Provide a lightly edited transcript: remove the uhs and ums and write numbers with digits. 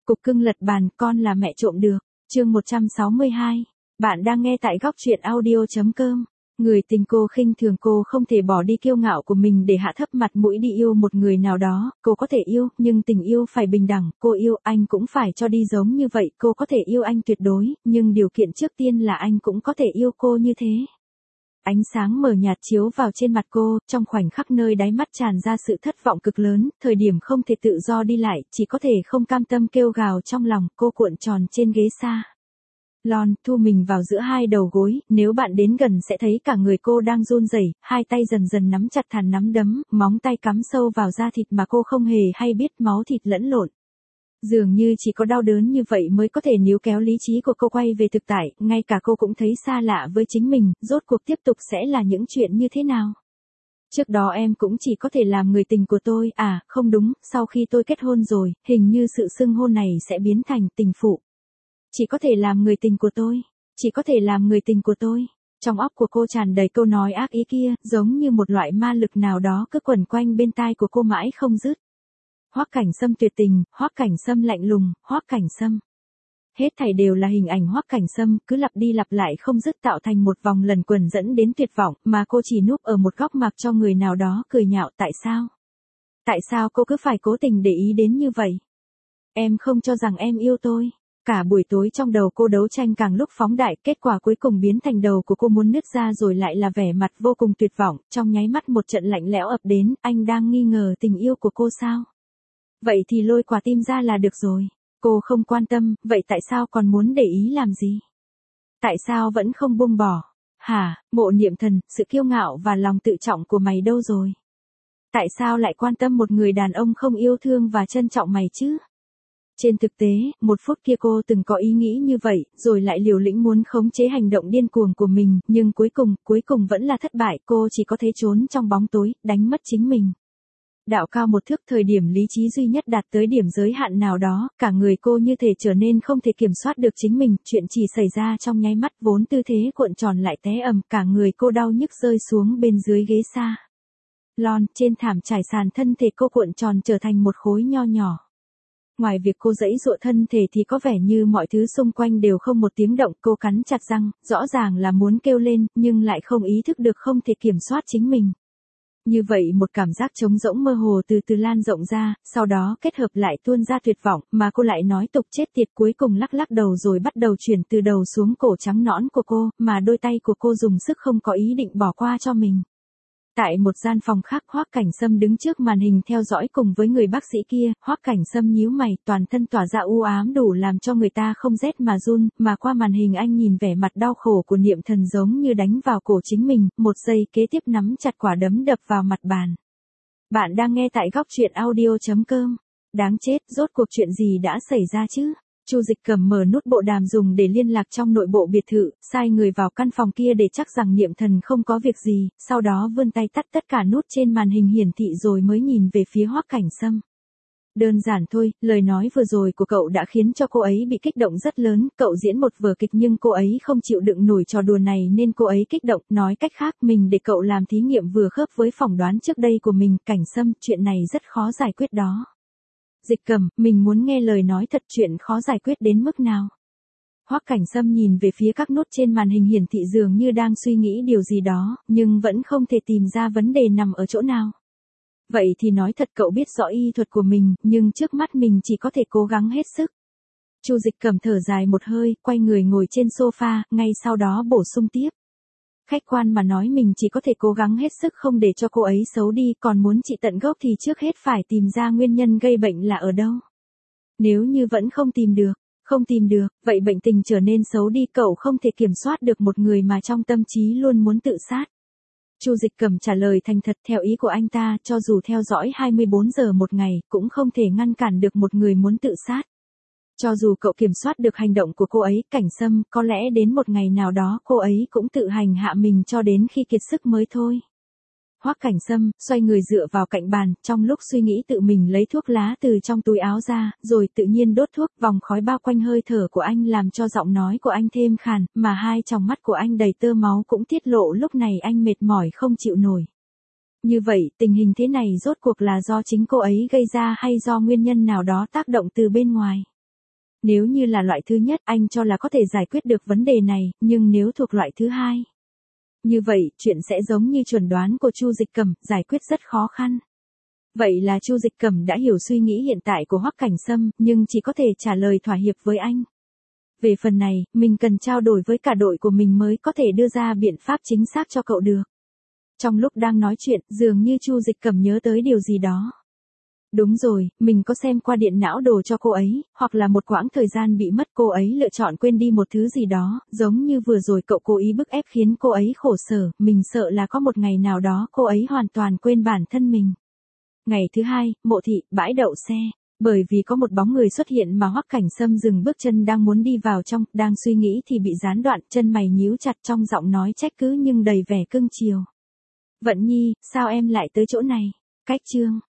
Cục cưng lật bàn, con là mẹ trộm được. Chương 162. Bạn đang nghe tại góc truyện audio.com. Người tình cô khinh thường, cô không thể bỏ đi kiêu ngạo của mình để hạ thấp mặt mũi đi yêu một người nào đó. Cô có thể yêu, nhưng tình yêu phải bình đẳng. Cô yêu anh cũng phải cho đi giống như vậy. Cô có thể yêu anh tuyệt đối, nhưng điều kiện trước tiên là anh cũng có thể yêu cô như thế. Ánh sáng mờ nhạt chiếu vào trên mặt cô, trong khoảnh khắc nơi đáy mắt tràn ra sự thất vọng cực lớn, thời điểm không thể tự do đi lại, chỉ có thể không cam tâm kêu gào trong lòng, cô cuộn tròn trên ghế xa lon, thu mình vào giữa hai đầu gối, nếu bạn đến gần sẽ thấy cả người cô đang run rẩy, hai tay dần dần nắm chặt thành nắm đấm, móng tay cắm sâu vào da thịt mà cô không hề hay biết, máu thịt lẫn lộn. Dường như chỉ có đau đớn như vậy mới có thể níu kéo lý trí của cô quay về thực tại, ngay cả cô cũng thấy xa lạ với chính mình, rốt cuộc tiếp tục sẽ là những chuyện như thế nào. Trước đó em cũng chỉ có thể làm người tình của tôi, à, không đúng, sau khi tôi kết hôn rồi, hình như sự xưng hôn này sẽ biến thành tình phụ. Chỉ có thể làm người tình của tôi, chỉ có thể làm người tình của tôi. Trong óc của cô tràn đầy câu nói ác ý kia, giống như một loại ma lực nào đó cứ quẩn quanh bên tai của cô mãi không dứt. Hoắc Cảnh Sâm tuyệt tình, Hoắc Cảnh Sâm lạnh lùng, Hoắc Cảnh Sâm. Hết thảy đều là hình ảnh Hoắc Cảnh Sâm, cứ lặp đi lặp lại không dứt tạo thành một vòng luẩn quẩn dẫn đến tuyệt vọng, mà cô chỉ núp ở một góc mặc cho người nào đó cười nhạo. Tại sao? Tại sao cô cứ phải cố tình để ý đến như vậy? Em không cho rằng em yêu tôi. Cả buổi tối trong đầu cô đấu tranh càng lúc phóng đại, kết quả cuối cùng biến thành đầu của cô muốn nứt ra rồi lại là vẻ mặt vô cùng tuyệt vọng, trong nháy mắt một trận lạnh lẽo ập đến, anh đang nghi ngờ tình yêu của cô sao? Vậy thì lôi quả tim ra là được rồi. Cô không quan tâm, vậy tại sao còn muốn để ý làm gì? Tại sao vẫn không buông bỏ? Hả, Mộ Niệm Thần, sự kiêu ngạo và lòng tự trọng của mày đâu rồi? Tại sao lại quan tâm một người đàn ông không yêu thương và trân trọng mày chứ? Trên thực tế, một phút kia cô từng có ý nghĩ như vậy, rồi lại liều lĩnh muốn khống chế hành động điên cuồng của mình, nhưng cuối cùng vẫn là thất bại, cô chỉ có thể trốn trong bóng tối, đánh mất chính mình. Đạo cao một thước, thời điểm lý trí duy nhất đạt tới điểm giới hạn nào đó, cả người cô như thể trở nên không thể kiểm soát được chính mình, chuyện chỉ xảy ra trong nháy mắt, vốn tư thế cuộn tròn lại té ầm, cả người cô đau nhức rơi xuống bên dưới ghế xa lon, trên thảm trải sàn, thân thể cô cuộn tròn trở thành một khối nho nhỏ. Ngoài việc cô giãy giụa thân thể thì có vẻ như mọi thứ xung quanh đều không một tiếng động, cô cắn chặt răng, rõ ràng là muốn kêu lên, nhưng lại không ý thức được không thể kiểm soát chính mình. Như vậy một cảm giác trống rỗng mơ hồ từ từ lan rộng ra, sau đó kết hợp lại tuôn ra tuyệt vọng, mà cô lại nói tục chết tiệt, cuối cùng lắc lắc đầu rồi bắt đầu chuyển từ đầu xuống cổ trắng nõn của cô, mà đôi tay của cô dùng sức không có ý định bỏ qua cho mình. Tại một gian phòng khác, Hoắc Cảnh Sâm đứng trước màn hình theo dõi cùng với người bác sĩ kia, Hoắc Cảnh Sâm nhíu mày, toàn thân tỏa ra u ám đủ làm cho người ta không rét mà run, mà qua màn hình anh nhìn vẻ mặt đau khổ của Niệm Thần giống như đánh vào cổ chính mình, một giây kế tiếp nắm chặt quả đấm đập vào mặt bàn. Bạn đang nghe tại góc truyện audio.com. Đáng chết, rốt cuộc chuyện gì đã xảy ra chứ? Chu Dịch Cầm mở nút bộ đàm dùng để liên lạc trong nội bộ biệt thự, sai người vào căn phòng kia để chắc rằng Niệm Thần không có việc gì, sau đó vươn tay tắt tất cả nút trên màn hình hiển thị rồi mới nhìn về phía Hoắc Cảnh Sâm. Đơn giản thôi, lời nói vừa rồi của cậu đã khiến cho cô ấy bị kích động rất lớn, cậu diễn một vở kịch nhưng cô ấy không chịu đựng nổi trò đùa này nên cô ấy kích động, nói cách khác mình để cậu làm thí nghiệm vừa khớp với phỏng đoán trước đây của mình. Cảnh Sâm, chuyện này rất khó giải quyết đó. Dịch Cầm, mình muốn nghe lời nói thật, chuyện khó giải quyết đến mức nào? Hoắc Cảnh Sâm nhìn về phía các nút trên màn hình hiển thị dường như đang suy nghĩ điều gì đó, nhưng vẫn không thể tìm ra vấn đề nằm ở chỗ nào. Vậy thì nói thật, cậu biết rõ y thuật của mình, nhưng trước mắt mình chỉ có thể cố gắng hết sức. Chu Dịch Cầm thở dài một hơi, quay người ngồi trên sofa, ngay sau đó bổ sung tiếp. Khách quan mà nói, mình chỉ có thể cố gắng hết sức không để cho cô ấy xấu đi, còn muốn trị tận gốc thì trước hết phải tìm ra nguyên nhân gây bệnh là ở đâu. Nếu như vẫn không tìm được, vậy bệnh tình trở nên xấu đi, cậu không thể kiểm soát được một người mà trong tâm trí luôn muốn tự sát. Chu Dịch Cầm trả lời thành thật, theo ý của anh ta, cho dù theo dõi 24 giờ một ngày, cũng không thể ngăn cản được một người muốn tự sát. Cho dù cậu kiểm soát được hành động của cô ấy, Cảnh Sâm, có lẽ đến một ngày nào đó cô ấy cũng tự hành hạ mình cho đến khi kiệt sức mới thôi. Hoắc Cảnh Sâm xoay người dựa vào cạnh bàn, trong lúc suy nghĩ tự mình lấy thuốc lá từ trong túi áo ra, rồi tự nhiên đốt thuốc, vòng khói bao quanh hơi thở của anh làm cho giọng nói của anh thêm khàn, mà hai tròng mắt của anh đầy tơ máu cũng tiết lộ lúc này anh mệt mỏi không chịu nổi. Như vậy, tình hình thế này rốt cuộc là do chính cô ấy gây ra hay do nguyên nhân nào đó tác động từ bên ngoài? Nếu như là loại thứ nhất, anh cho là có thể giải quyết được vấn đề này, nhưng nếu thuộc loại thứ hai, như vậy, chuyện sẽ giống như chuẩn đoán của Chu Dịch Cẩm, giải quyết rất khó khăn. Vậy là Chu Dịch Cẩm đã hiểu suy nghĩ hiện tại của Hoắc Cảnh Sâm, nhưng chỉ có thể trả lời thỏa hiệp với anh. Về phần này, mình cần trao đổi với cả đội của mình mới có thể đưa ra biện pháp chính xác cho cậu được. Trong lúc đang nói chuyện, dường như Chu Dịch Cẩm nhớ tới điều gì đó. Đúng rồi, mình có xem qua điện não đồ cho cô ấy, hoặc là một quãng thời gian bị mất cô ấy lựa chọn quên đi một thứ gì đó, giống như vừa rồi cậu cố ý bức ép khiến cô ấy khổ sở, mình sợ là có một ngày nào đó cô ấy hoàn toàn quên bản thân mình. Ngày thứ hai, Mộ Thị, bãi đậu xe. Bởi vì có một bóng người xuất hiện mà Hoắc Cảnh Sâm dừng bước chân đang muốn đi vào trong, đang suy nghĩ thì bị gián đoạn, chân mày nhíu chặt trong giọng nói trách cứ nhưng đầy vẻ cưng chiều. Vận Nhi, sao em lại tới chỗ này? Cách chương